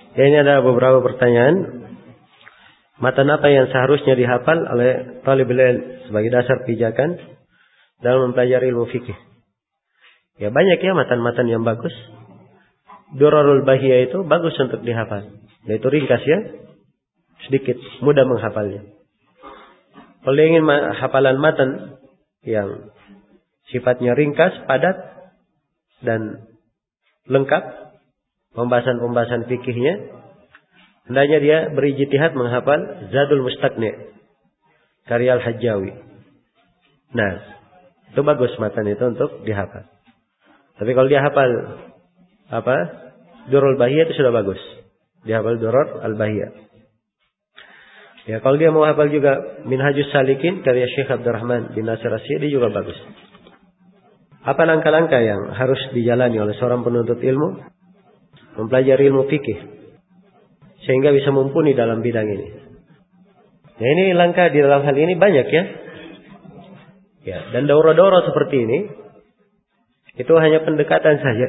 Ya, ini ada beberapa pertanyaan. Matan apa yang seharusnya dihafal oleh talibul ilm sebagai dasar pijakan dalam mempelajari ilmu fikih? Ya, banyak ya matan-matan yang bagus. Durarul Bahiyah itu bagus untuk dihafal. Yaitu ringkas ya, sedikit, mudah menghafalnya. Kalau ingin hafalan matan yang sifatnya ringkas, padat, dan lengkap, pembahasan-pembahasan fikihnya, hendaknya dia berijtihad menghafal Zadul Mustaqni karya Al-Hajjawi. Nah, itu bagus matan itu untuk dihafal. Tapi kalau dia hafal Durrul Bahiyah itu sudah bagus. Dihafal Durrul Al-Bahiyah. Ya, kalau dia mau hafal juga Minhajus Salikin karya Syekh Abdurrahman bin Nasir As-Sa'di juga bagus. Apa langkah-langkah yang harus dijalani oleh seorang penuntut ilmu mempelajari ilmu fikih sehingga bisa mumpuni dalam bidang ini? Nah, ini langkah di dalam hal ini banyak ya. Ya, dan daurah-daurah seperti ini itu hanya pendekatan saja.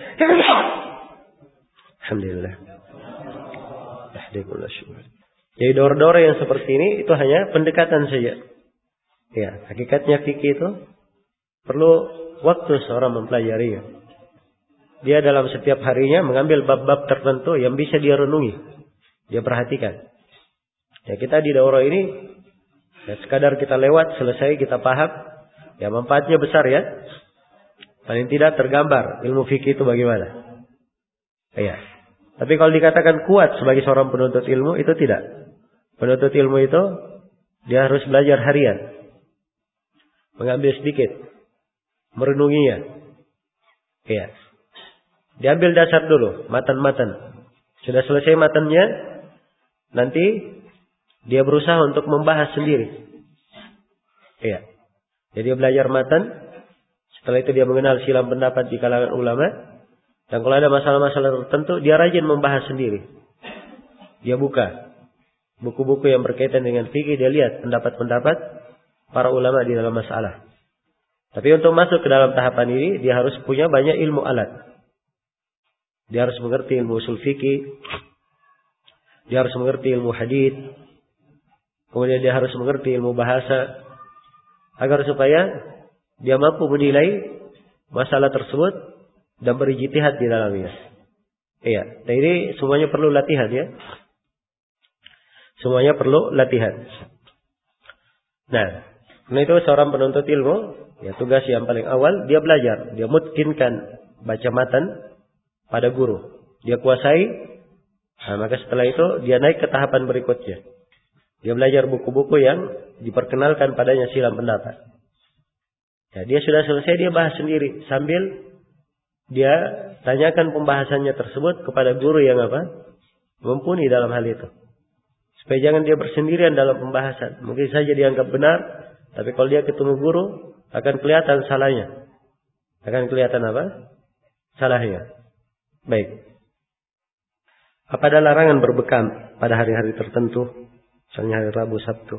Alhamdulillah. Jadi daurah-daurah yang seperti ini itu hanya pendekatan saja. Ya, hakikatnya fikih itu perlu waktu seorang mempelajarinya. Dia dalam setiap harinya mengambil bab-bab tertentu yang bisa dia renungi, dia perhatikan. Ya, kita di daurah ini ya, sekadar kita lewat, selesai, kita paham, ya manfaatnya besar ya. Paling tidak tergambar ilmu fikih itu bagaimana. Ya. Tapi kalau dikatakan kuat sebagai seorang penuntut ilmu, itu tidak. Penuntut ilmu itu dia harus belajar harian, mengambil sedikit, merenunginya. Ya. Diambil dasar dulu, matan-matan. Sudah selesai matannya, nanti dia berusaha untuk membahas sendiri. Ya. Jadi dia belajar matan. Setelah itu dia mengenal silang pendapat di kalangan ulama. Dan kalau ada masalah-masalah tertentu, dia rajin membahas sendiri. Dia buka buku-buku yang berkaitan dengan fikih, dia lihat pendapat-pendapat para ulama di dalam masalah. Tapi untuk masuk ke dalam tahapan ini, dia harus punya banyak ilmu alat. Dia harus mengerti ilmu usul fikih. Dia harus mengerti ilmu hadits. Kemudian dia harus mengerti ilmu bahasa. Agar supaya dia mampu menilai masalah tersebut dan berijtihad di dalamnya. Iya, nah ini semuanya perlu latihan ya. Semuanya perlu latihan. Nah, karena itu seorang penuntut ilmu, ya tugas yang paling awal dia belajar, dia mutkinkan baca matan pada guru. Dia kuasai, nah maka setelah itu dia naik ke tahapan berikutnya. Dia belajar buku-buku yang diperkenalkan padanya silang pendapat. Ya, dia sudah selesai, dia bahas sendiri sambil dia tanyakan pembahasannya tersebut kepada guru yang mumpuni dalam hal itu. Supaya jangan dia bersendirian dalam pembahasan. Mungkin saja dianggap benar, tapi kalau dia ketemu guru akan kelihatan salahnya. Akan kelihatan salahnya. Baik. Apa ada larangan berbekam pada hari-hari tertentu? Misalnya hari Rabu, Sabtu.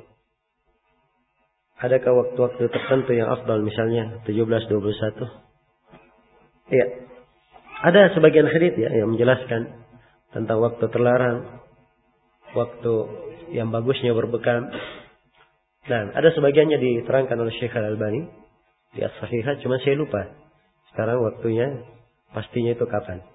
Adakah waktu-waktu tertentu yang afdal, misalnya 17-21? Iya. Ada sebagian hadits ya yang menjelaskan tentang waktu terlarang, waktu yang bagusnya berbekam. Dan ada sebagiannya diterangkan oleh Syekh Al-Albani di As-Sahihah, cuma saya lupa sekarang waktunya pastinya itu kapan.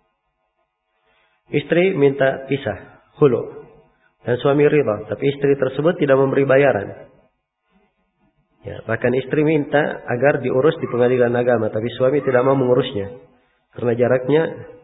Istri minta pisah, khulu, dan suami ridha, tapi istri tersebut tidak memberi bayaran. Ya, bahkan istri minta agar diurus di pengadilan agama, tapi suami tidak mau mengurusnya karena jaraknya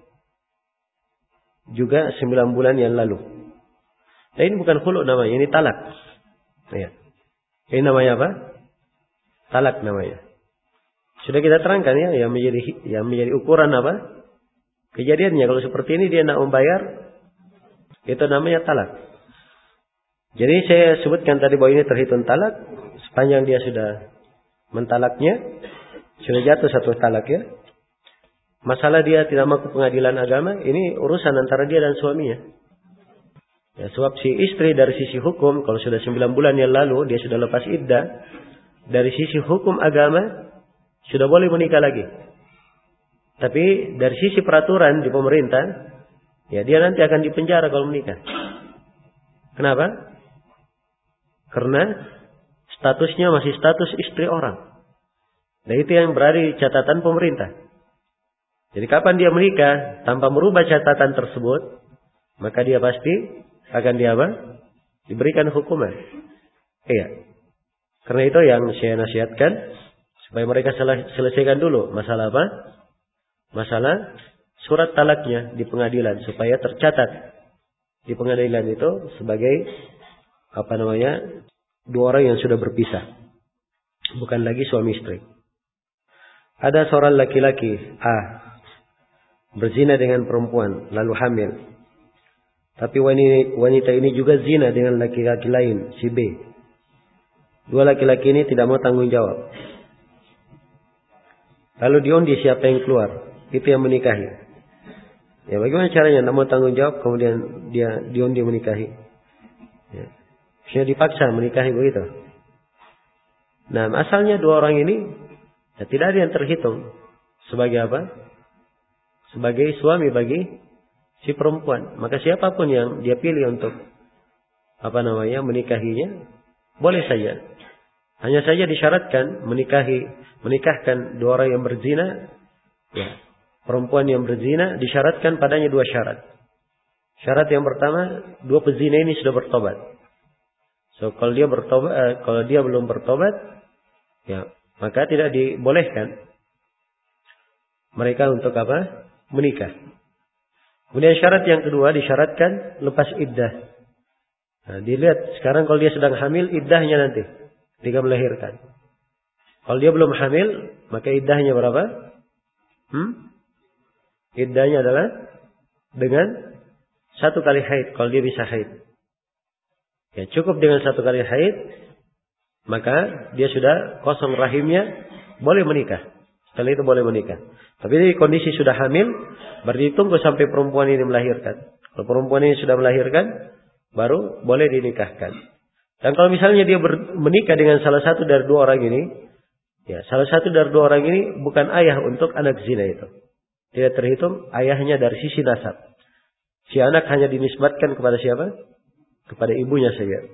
juga 9 bulan yang lalu. Nah, ini bukan khulu namanya, ini talak. Ya. Ini namanya apa? Talak namanya. Sudah kita terangkan ya, yang menjadi ukuran apa? Kejadiannya kalau seperti ini dia tidak membayar, itu namanya talak. Jadi saya sebutkan tadi bahwa ini terhitung talak sepanjang dia sudah mentalaknya, sudah jatuh satu talak ya. Masalah dia tidak mau ke pengadilan agama, ini urusan antara dia dan suaminya. Ya, sebab si istri dari sisi hukum, kalau sudah 9 bulan yang lalu dia sudah lepas iddah, dari sisi hukum agama sudah boleh menikah lagi. Tapi dari sisi peraturan di pemerintah, ya dia nanti akan dipenjara kalau menikah. Kenapa? Karena statusnya masih status istri orang. Dan itu yang berada di catatan pemerintah. Jadi kapan dia menikah tanpa merubah catatan tersebut, maka dia pasti akan diberikan hukuman. Iya. Karena itu yang saya nasihatkan supaya mereka selesaikan dulu masalah apa? Masalah surat talaknya di pengadilan supaya tercatat di pengadilan itu sebagai dua orang yang sudah berpisah, bukan lagi suami istri. Ada seorang laki-laki A berzina dengan perempuan lalu hamil. Tapi wanita ini juga zina dengan laki-laki lain, si B. Dua laki-laki ini tidak mau tanggung jawab. Lalu diundi siapa yang keluar, itu yang menikahi. Ya bagaimana caranya? Tidak mau tanggung jawab, kemudian dia diundi menikahi. Ya. Sudah dipaksa menikahi begitu. Nah, asalnya dua orang ini ya, tidak ada yang terhitung sebagai apa? Sebagai suami bagi si perempuan. Maka siapapun yang dia pilih untuk menikahinya, boleh saja. Hanya saja disyaratkan menikahkan dua orang yang berzina, ya, perempuan yang berzina disyaratkan padanya dua syarat. Syarat yang pertama, dua pezina ini sudah bertobat. So kalau dia belum bertobat, ya maka tidak dibolehkan mereka untuk menikah. Kemudian syarat yang kedua disyaratkan lepas iddah. Nah, dilihat sekarang kalau dia sedang hamil, iddahnya nanti ketika melahirkan. Kalau dia belum hamil, maka iddahnya berapa? Iddahnya adalah dengan 1 kali haid kalau dia bisa haid. Ya, cukup dengan 1 kali haid, maka dia sudah kosong rahimnya, boleh menikah. Setelah itu boleh menikah. Tapi kondisi sudah hamil, berarti tunggu sampai perempuan ini melahirkan. Kalau perempuan ini sudah melahirkan, baru boleh dinikahkan. Dan kalau misalnya dia menikah dengan salah satu dari dua orang ini, ya salah satu dari dua orang ini bukan ayah untuk anak zina itu. Tidak terhitung ayahnya dari sisi nasab. Si anak hanya dinisbatkan kepada siapa? Kepada ibunya saja.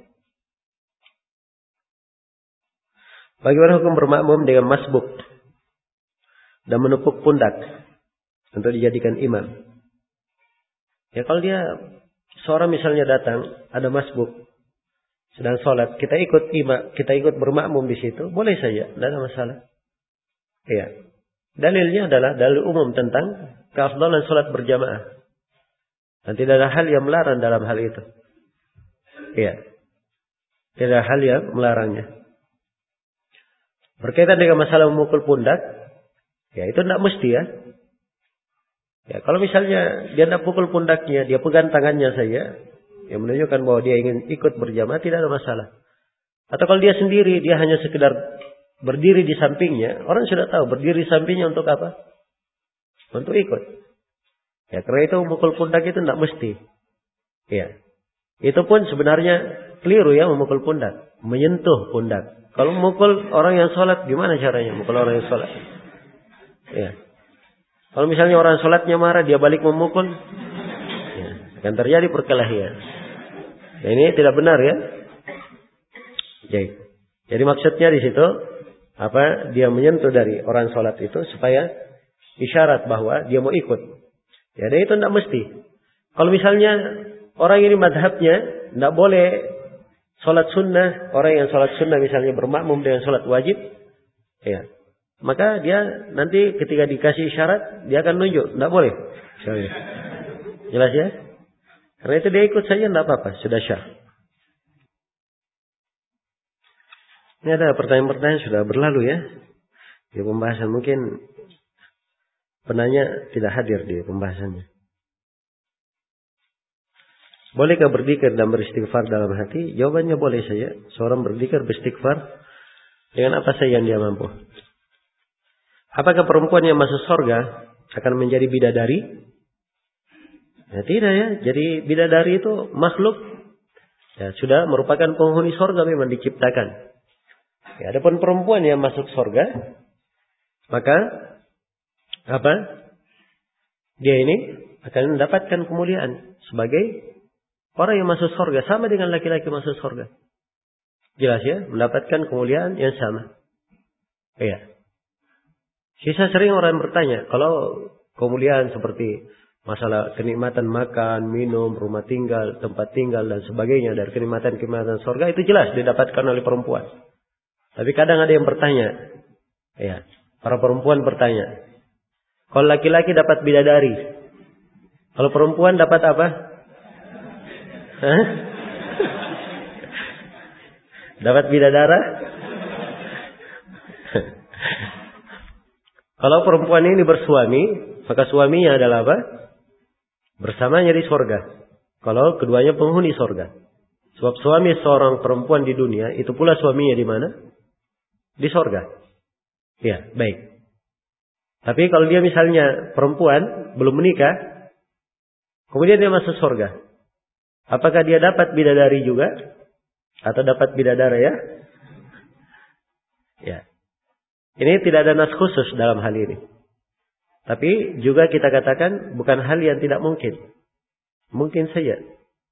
Bagaimana hukum bermakmum dengan masbuk dan menepuk pundak untuk dijadikan imam? Ya kalau dia seorang misalnya datang ada masbuk sedang sholat, kita ikut bermakmum di situ, boleh saja, tidak ada masalah. Ya. Dalilnya adalah dalil umum tentang keafdalan sholat berjamaah. Dan tidak ada hal yang melarang dalam hal itu. Ya. Tidak ada hal yang melarangnya. Berkaitan dengan masalah memukul pundak, ya itu tidak mesti ya. Ya kalau misalnya dia tidak pukul pundaknya, dia pegang tangannya saja, yang menunjukkan bahwa dia ingin ikut berjamaah, tidak ada masalah. Atau kalau dia sendiri, dia hanya sekedar berdiri di sampingnya, orang sudah tahu berdiri di sampingnya untuk apa? Untuk ikut. Ya karena itu memukul pundak itu tidak mesti. Ya. Itu pun sebenarnya keliru ya memukul pundak, menyentuh pundak. Kalau memukul orang yang sholat, gimana caranya memukul orang yang sholat? Ya. Kalau misalnya orang sholatnya marah, dia balik memukul, ya, akan terjadi perkelahian. Ya, ini tidak benar ya. Jadi maksudnya di situ dia menyentuh dari orang sholat itu supaya isyarat bahwa dia mau ikut. Ya, dan itu tidak mesti. Kalau misalnya orang ini madhabnya tidak boleh sholat sunnah, orang yang sholat sunnah misalnya bermakmum dengan sholat wajib, ya, maka dia nanti ketika dikasih isyarat dia akan nunjuk, tidak boleh. Jelas ya? Karena itu dia ikut saja, tidak apa-apa, sudah syah. Ini ada pertanyaan-pertanyaan sudah berlalu ya di pembahasan, mungkin penanya tidak hadir di pembahasannya. Bolehkah berzikir dan beristighfar dalam hati? Jawabannya boleh saja. Seorang berzikir, beristighfar dengan apa saja yang dia mampu. Apakah perempuan yang masuk surga akan menjadi bidadari? Ya tidak ya. Jadi bidadari itu makhluk ya, sudah merupakan penghuni surga, memang diciptakan. Ya, adapun perempuan yang masuk surga, maka dia ini akan mendapatkan kemuliaan sebagai orang yang masuk surga, sama dengan laki-laki masuk surga. Jelas ya, mendapatkan kemuliaan yang sama. Iya. Sisa sering orang bertanya, kalau kemuliaan seperti masalah kenikmatan makan, minum, rumah tinggal, tempat tinggal dan sebagainya dari kenikmatan-kenikmatan surga itu jelas didapatkan oleh perempuan. Tapi kadang ada yang bertanya, ya, para perempuan bertanya, kalau laki-laki dapat bidadari, kalau perempuan dapat apa? Hah? Dapat bidadara? Kalau perempuan ini bersuami, maka suaminya adalah apa? Bersamanya di surga. Kalau keduanya penghuni surga. Sebab suami seorang perempuan di dunia, itu pula suaminya di mana? Di surga. Ya, baik. Tapi kalau dia misalnya perempuan, belum menikah, kemudian dia masuk surga. Apakah dia dapat bidadari juga? Atau dapat bidadara ya? Ya. Ini tidak ada nas khusus dalam hal ini. Tapi juga kita katakan bukan hal yang tidak mungkin. Mungkin saja.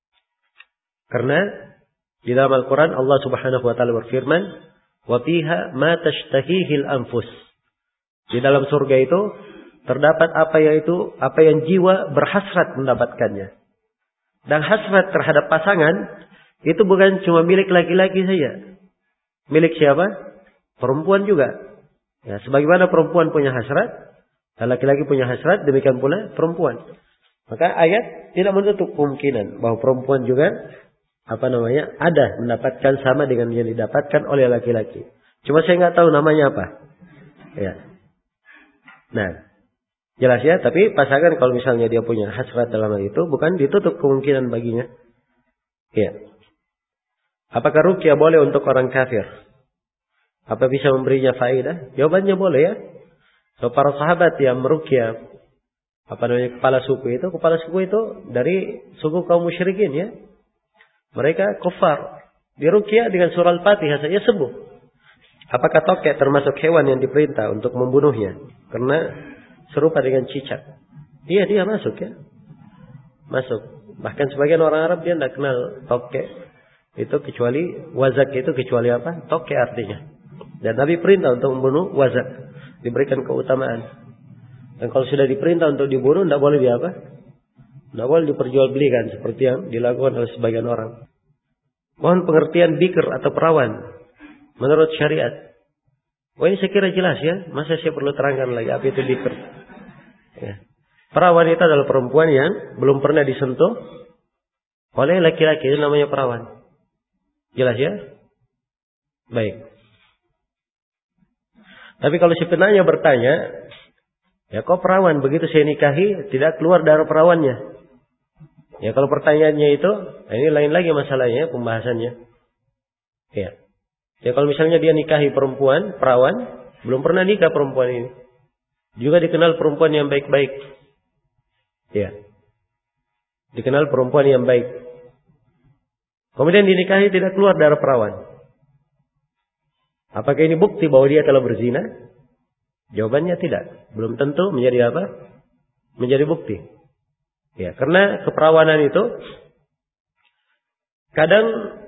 Karena di dalam Al-Quran Allah Subhanahu wa Ta'ala berfirman, "Wa fiha ma tashtahihil anfus." Di dalam surga itu terdapat apa yang jiwa berhasrat mendapatkannya. Dan hasrat terhadap pasangan itu bukan cuma milik laki-laki saja. Milik siapa? Perempuan juga. Ya, sebagaimana perempuan punya hasrat, dan laki-laki punya hasrat, demikian pula perempuan. Maka ayat tidak menutup kemungkinan bahwa perempuan juga ada mendapatkan sama dengan yang didapatkan oleh laki-laki. Cuma saya nggak tahu namanya apa. Ya. Nah, jelas ya. Tapi pasangan kalau misalnya dia punya hasrat dalam hal itu, bukan ditutup kemungkinan baginya. Ya. Apakah ruqyah boleh untuk orang kafir? Apa bisa memberinya faedah? Jawabannya boleh ya. So, para sahabat yang meruqyah kepala suku itu dari suku kaum musyrikin ya. Mereka kufar. Diruqyah dengan surah Al-Fatihah saja sembuh. Apakah tokek termasuk hewan yang diperintah untuk membunuhnya? Karena serupa dengan cicak. Iya, dia masuk ya. Masuk. Bahkan sebagian orang Arab dia tidak kenal tokek. Itu kecuali wazak itu kecuali apa? Tokek artinya. Dan Nabi perintah untuk membunuh wazak. Diberikan keutamaan. Dan kalau sudah diperintah untuk dibunuh, tidak boleh tidak boleh diperjualbelikan seperti yang dilakukan oleh sebagian orang. Mohon pengertian bikr atau perawan menurut syariat. Ini saya kira jelas ya. Masa saya perlu terangkan lagi apa itu bikr? Ya. Perawan itu adalah perempuan yang belum pernah disentuh oleh laki-laki. Itu namanya perawan. Jelas ya? Baik. Tapi kalau si penanya bertanya, ya kok perawan begitu saya nikahi tidak keluar darah perawannya? Ya kalau pertanyaannya itu, ini lain lagi masalahnya, pembahasannya. Ya. Ya kalau misalnya dia nikahi perempuan, perawan, belum pernah nikah perempuan ini. Juga dikenal perempuan yang baik-baik. Ya. Dikenal perempuan yang baik. Kemudian dinikahi tidak keluar darah perawan. Apakah ini bukti bahwa dia telah berzina? Jawabannya tidak. Belum tentu menjadi apa? Menjadi bukti. Ya, karena keperawanan itu kadang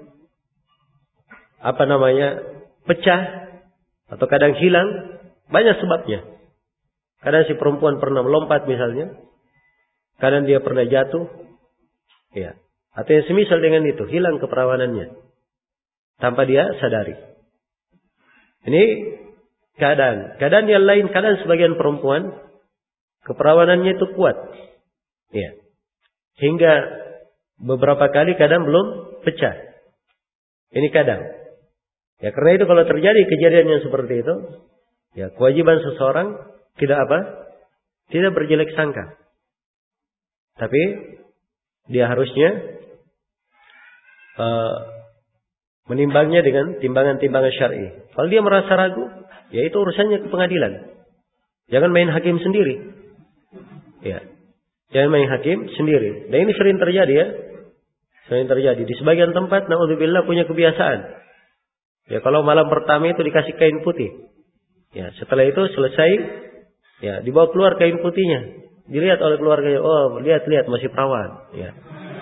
pecah atau kadang hilang, banyak sebabnya. Kadang si perempuan pernah melompat misalnya, kadang dia pernah jatuh, ya, atau yang semisal dengan itu, hilang keperawanannya tanpa dia sadari. Ini keadaan yang lain, kadang sebagian perempuan keperawanannya itu kuat, ya, hingga beberapa kali kadang belum pecah. Ini kadang. Ya karena itu kalau terjadi kejadian yang seperti itu, ya kewajiban seseorang tidak berjelek sangka. Tapi dia harusnya menimbangnya dengan timbangan-timbangan syar'i. Kalau dia merasa ragu, ya itu urusannya ke pengadilan. Jangan main hakim sendiri. Ya. Jangan main hakim sendiri. Dan ini sering terjadi ya. Sering terjadi. Di sebagian tempat, na'udzubillah punya kebiasaan. Ya kalau malam pertama itu dikasih kain putih. Ya setelah itu selesai, ya dibawa keluar kain putihnya. dilihat oleh keluarganya, oh lihat masih perawan. Ya.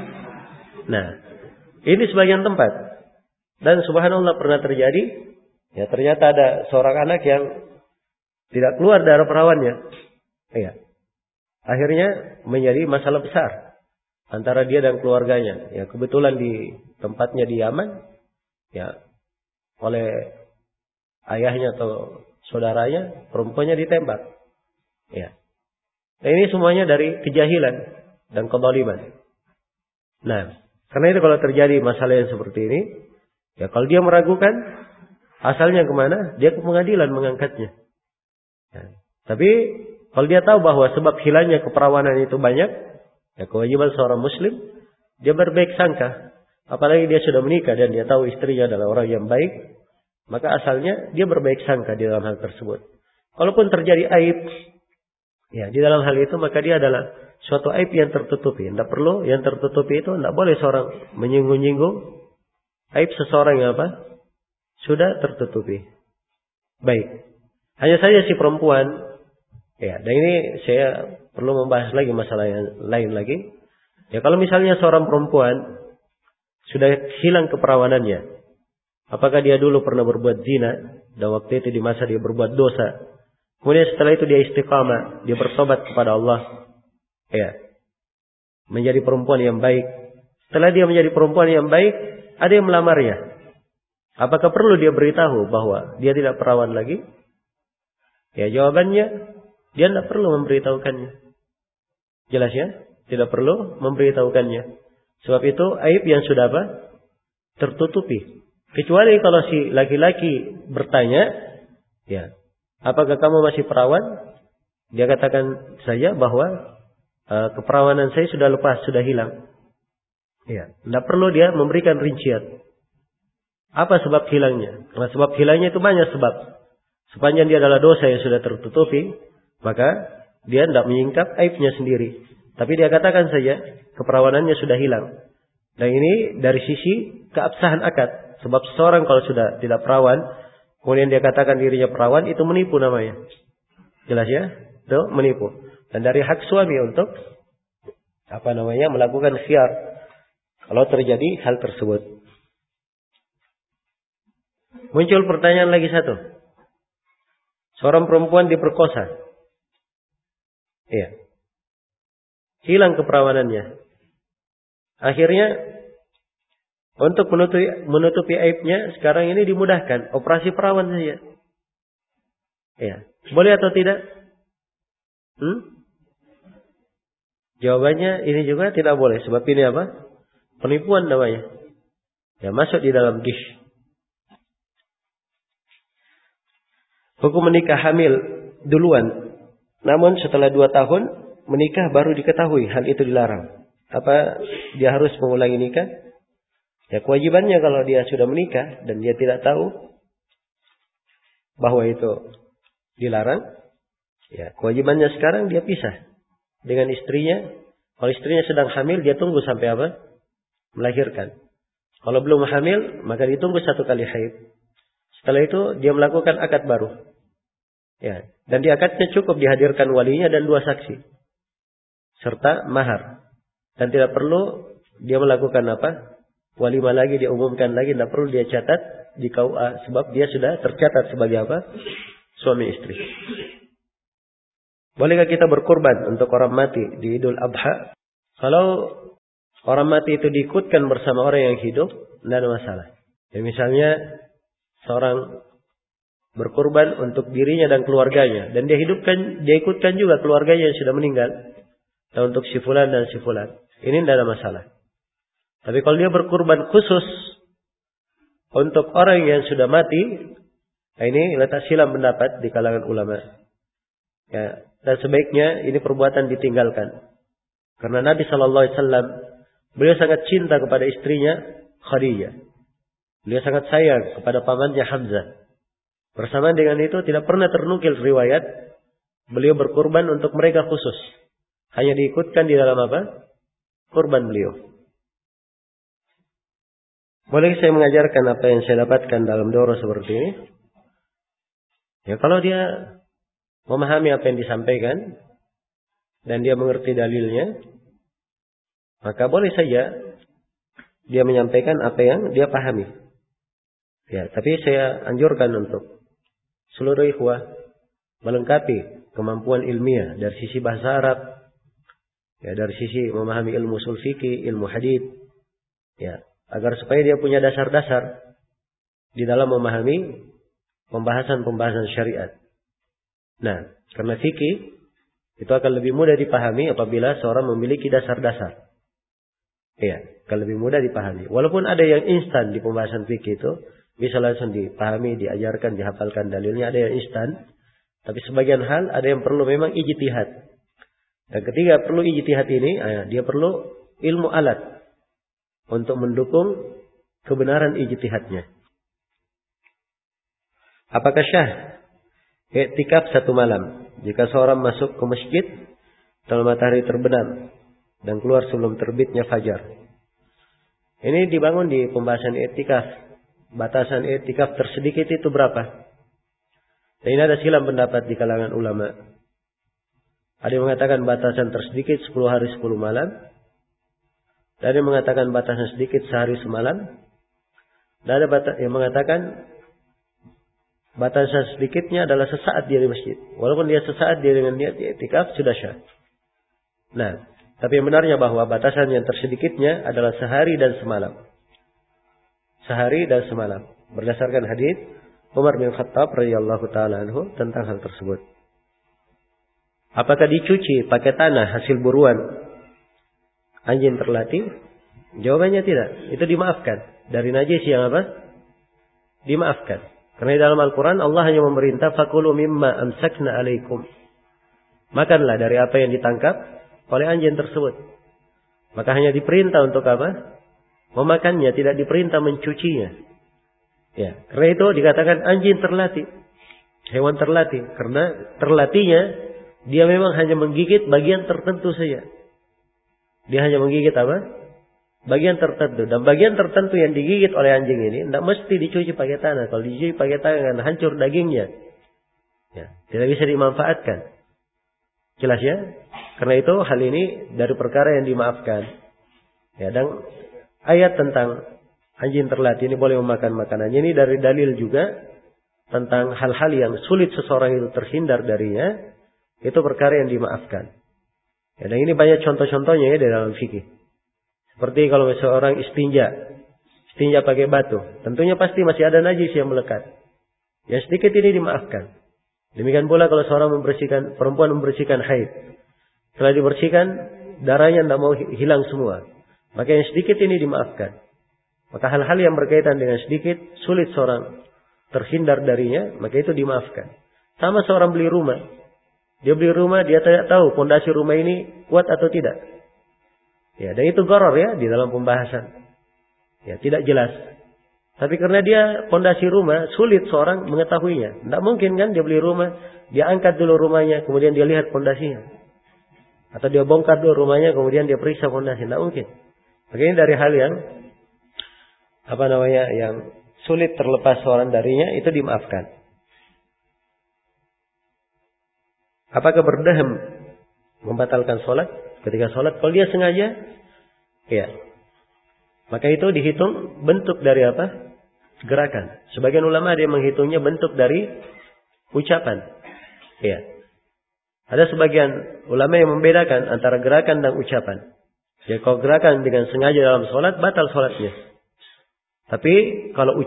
Nah, ini sebagian tempat. Dan subhanallah pernah terjadi, ya ternyata ada seorang anak yang tidak keluar darah perawannya. Ya. Akhirnya menjadi masalah besar antara dia dan keluarganya. Ya, kebetulan di tempatnya di Yaman, ya oleh ayahnya atau saudaranya, perempuannya ditembak. Ya. Nah, ini semuanya dari kejahilan dan kezaliman. Nah, karena itu kalau terjadi masalah yang seperti ini, ya kalau dia meragukan asalnya kemana, dia ke pengadilan mengangkatnya. Ya. Tapi kalau dia tahu bahwa sebab hilangnya keperawanan itu banyak, ya kewajiban seorang muslim, dia berbaik sangka. Apalagi dia sudah menikah dan dia tahu istrinya adalah orang yang baik, maka asalnya dia berbaik sangka di dalam hal tersebut. Kalaupun terjadi aib, ya di dalam hal itu maka dia adalah suatu aib yang tertutupi. Tidak perlu yang tertutupi itu, tidak boleh seorang menyinggung-nyinggung aib seseorang yang apa? Sudah tertutupi. Baik. Hanya saja si perempuan, ya, dan ini saya perlu membahas lagi masalah yang lain lagi. Ya, kalau misalnya seorang perempuan sudah hilang keperawanannya, apakah dia dulu pernah berbuat zina dan waktu itu di masa dia berbuat dosa, kemudian setelah itu dia istiqamah, dia bertobat kepada Allah, ya, menjadi perempuan yang baik. Setelah dia menjadi perempuan yang baik, ada yang melamarnya. Apakah perlu dia beritahu bahwa dia tidak perawan lagi? Ya, jawabannya, dia tidak perlu memberitahukannya. Jelas ya? Tidak perlu memberitahukannya. Sebab itu aib yang sudah apa? Tertutupi. Kecuali kalau si laki-laki bertanya, ya, apakah kamu masih perawan? Dia katakan saja bahwa keperawanan saya sudah lepas, sudah hilang. Ya, tidak perlu dia memberikan rincian. Apa sebab hilangnya? Karena sebab hilangnya itu banyak sebab. Sepanjang dia adalah dosa yang sudah tertutupi, maka dia tidak menyingkap aibnya sendiri. Tapi dia katakan saja keperawanannya sudah hilang. Dan ini dari sisi keabsahan akad. Sebab seorang kalau sudah tidak perawan, kemudian dia katakan dirinya perawan, itu menipu namanya. Jelas ya? Itu menipu. Dan dari hak suami untuk melakukan khiyar kalau terjadi hal tersebut. Muncul pertanyaan lagi satu. Seorang perempuan diperkosa. Iya. Hilang keperawanannya. Akhirnya untuk menutupi aibnya sekarang ini dimudahkan, operasi perawan saja. Iya. Boleh atau tidak? Jawabannya ini juga tidak boleh. Sebab ini apa? Penipuan namanya. Ya, masuk di dalam gish. Hukum menikah hamil duluan. Namun setelah 2 tahun menikah baru diketahui hal itu dilarang. Apa dia harus mengulangi nikah? Ya, kewajibannya kalau dia sudah menikah dan dia tidak tahu bahwa itu dilarang, ya kewajibannya sekarang dia pisah dengan istrinya. Kalau istrinya sedang hamil, dia tunggu sampai apa? Melahirkan. Kalau belum hamil, maka ditunggu 1 kali haid. Setelah itu dia melakukan akad baru. Ya, dan di akadnya cukup dihadirkan walinya dan 2 saksi serta mahar. Dan tidak perlu dia melakukan apa? Walimah lagi, dia umumkan lagi, tidak perlu dia catat di KUA sebab dia sudah tercatat sebagai apa? Suami istri. Bolehkah kita berkurban untuk orang mati di Idul Adha? Kalau orang mati itu diikutkan bersama orang yang hidup, tidak ada masalah. Ya, misalnya seorang berkurban untuk dirinya dan keluarganya, dan dia ikutkan juga keluarganya yang sudah meninggal, dan untuk si fulan dan si fulan, ini tidak ada masalah. Tapi kalau dia berkurban khusus untuk orang yang sudah mati, ini letak silam pendapat di kalangan ulama. Ya, dan sebaiknya ini perbuatan ditinggalkan. Karena Nabi SAW, beliau sangat cinta kepada istrinya Khadijah. Beliau sangat sayang kepada pamannya Hamzah. Bersamaan dengan itu tidak pernah ternukil riwayat beliau berkurban untuk mereka khusus. Hanya diikutkan di dalam apa? Kurban beliau. Boleh saya mengajarkan apa yang saya dapatkan dalam doro seperti ini? Ya, kalau dia memahami apa yang disampaikan, dan dia mengerti dalilnya, maka boleh saja dia menyampaikan apa yang dia pahami. Ya, tapi saya anjurkan untuk seluruh ikhwah melengkapi kemampuan ilmiah dari sisi bahasa Arab, ya, dari sisi memahami ilmu ushul fikih, ilmu hadits, ya, agar supaya dia punya dasar-dasar di dalam memahami pembahasan-pembahasan syariat. Nah, karena fikih itu akan lebih mudah dipahami apabila seorang memiliki dasar-dasar. Ya, akan lebih mudah dipahami. Walaupun ada yang instan di pembahasan fikih itu, bisa langsung dipahami, diajarkan, dihafalkan dalilnya, ada yang instan. Tapi sebagian hal ada yang perlu memang ijtihad. Dan ketika perlu ijtihad ini, dia perlu ilmu alat untuk mendukung kebenaran ijtihadnya. Apakah syah i'tikaf 1 malam jika seorang masuk ke masjid setelah matahari terbenam dan keluar sebelum terbitnya fajar? Ini dibangun di pembahasan i'tikaf. Batasan i'tikaf tersedikit itu berapa? Dan ini ada silang pendapat di kalangan ulama. Ada yang mengatakan batasan tersedikit 10 hari 10 malam. Dan ada yang mengatakan batasan sedikit sehari semalam. Dan ada yang mengatakan batasan sedikitnya adalah sesaat dia di masjid. Walaupun dia sesaat dia dengan niat i'tikaf sudah syah. Nah, tapi yang benarnya bahwa batasan yang tersedikitnya adalah sehari dan semalam. Sehari dan semalam. Berdasarkan hadis Umar bin Khattab radhiyallahu taala anhu tentang hal tersebut. Apakah dicuci pakai tanah hasil buruan anjing terlatih? Jawabannya tidak. Itu dimaafkan. Dari najis yang apa? Dimaafkan. Karena di dalam Al-Quran Allah hanya memerintah fakulu mimma amsakna alaikum. Makanlah dari apa yang ditangkap oleh anjing tersebut. Maka hanya diperintah untuk apa? Memakannya, tidak diperintah mencucinya. Ya, karena itu dikatakan anjing terlatih. Hewan terlatih. Karena terlatihnya dia memang hanya menggigit bagian tertentu saja. Dia hanya menggigit apa? Bagian tertentu. Dan bagian tertentu yang digigit oleh anjing ini tidak mesti dicuci pakai tanah. Kalau dicuci pakai tanah akan hancur dagingnya. Ya, tidak bisa dimanfaatkan. Jelas ya? Karena itu hal ini dari perkara yang dimaafkan. Ya, dan ayat tentang anjing terlatih ini boleh memakan makanan. Ini dari dalil juga tentang hal-hal yang sulit seseorang itu terhindar darinya. Itu perkara yang dimaafkan. Ya, dan ini banyak contoh-contohnya ya di dalam fikih. Seperti kalau seorang istinja pakai batu, tentunya pasti masih ada najis yang melekat. Yang sedikit ini dimaafkan. Demikian pula kalau seorang perempuan membersihkan haid, setelah dibersihkan darahnya tidak mau hilang semua, maka yang sedikit ini dimaafkan. Maka hal-hal yang berkaitan dengan sedikit sulit seorang terhindar darinya, maka itu dimaafkan. Sama seorang beli rumah, dia beli rumah dia tidak tahu fondasi rumah ini kuat atau tidak. Ya, dan itu gharar ya di dalam pembahasan. Ya, tidak jelas. Tapi karena dia fondasi rumah, sulit seorang mengetahuinya. Tidak mungkin kan dia beli rumah, dia angkat dulu rumahnya, kemudian dia lihat fondasinya. Atau dia bongkar dulu rumahnya, kemudian dia periksa fondasi. Tidak mungkin. Maka ini dari hal yang yang sulit terlepas seorang darinya, itu dimaafkan. Apakah berdaham membatalkan sholat? Ketika sholat, kalau dia sengaja, ya, maka itu dihitung bentuk dari apa? Gerakan. Sebagian ulama dia menghitungnya bentuk dari ucapan. Ya. Ada sebagian ulama yang membedakan antara gerakan dan ucapan. Ya, kalau gerakan dengan sengaja dalam sholat, batal sholatnya. Tapi kalau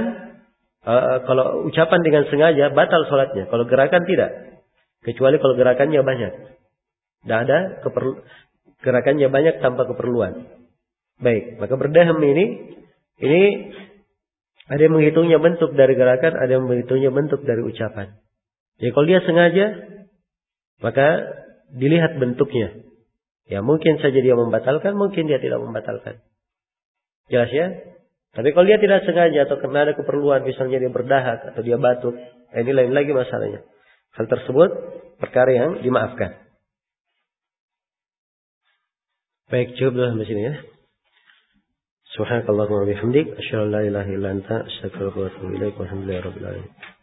ucapan dengan sengaja, batal sholatnya. Kalau gerakan tidak. Kecuali kalau gerakannya banyak. Tidak ada gerakannya banyak tanpa keperluan. Baik, maka berdaham ini ada yang menghitungnya bentuk dari gerakan, ada yang menghitungnya bentuk dari ucapan. Jadi kalau dia sengaja, maka dilihat bentuknya. Ya, mungkin saja dia membatalkan, mungkin dia tidak membatalkan. Jelas ya? Tapi kalau dia tidak sengaja atau karena ada keperluan, misalnya dia berdahak atau dia batuk, ini lain lagi masalahnya. Hal tersebut perkara yang dimaafkan. Baik, cukup sampai sini ya. Subhanakallahumma wa bihamdik, asyhadu an la ilaha illa anta, astaghfiruka wa atubu ilaik. Walhamdulillahirabbil alamin.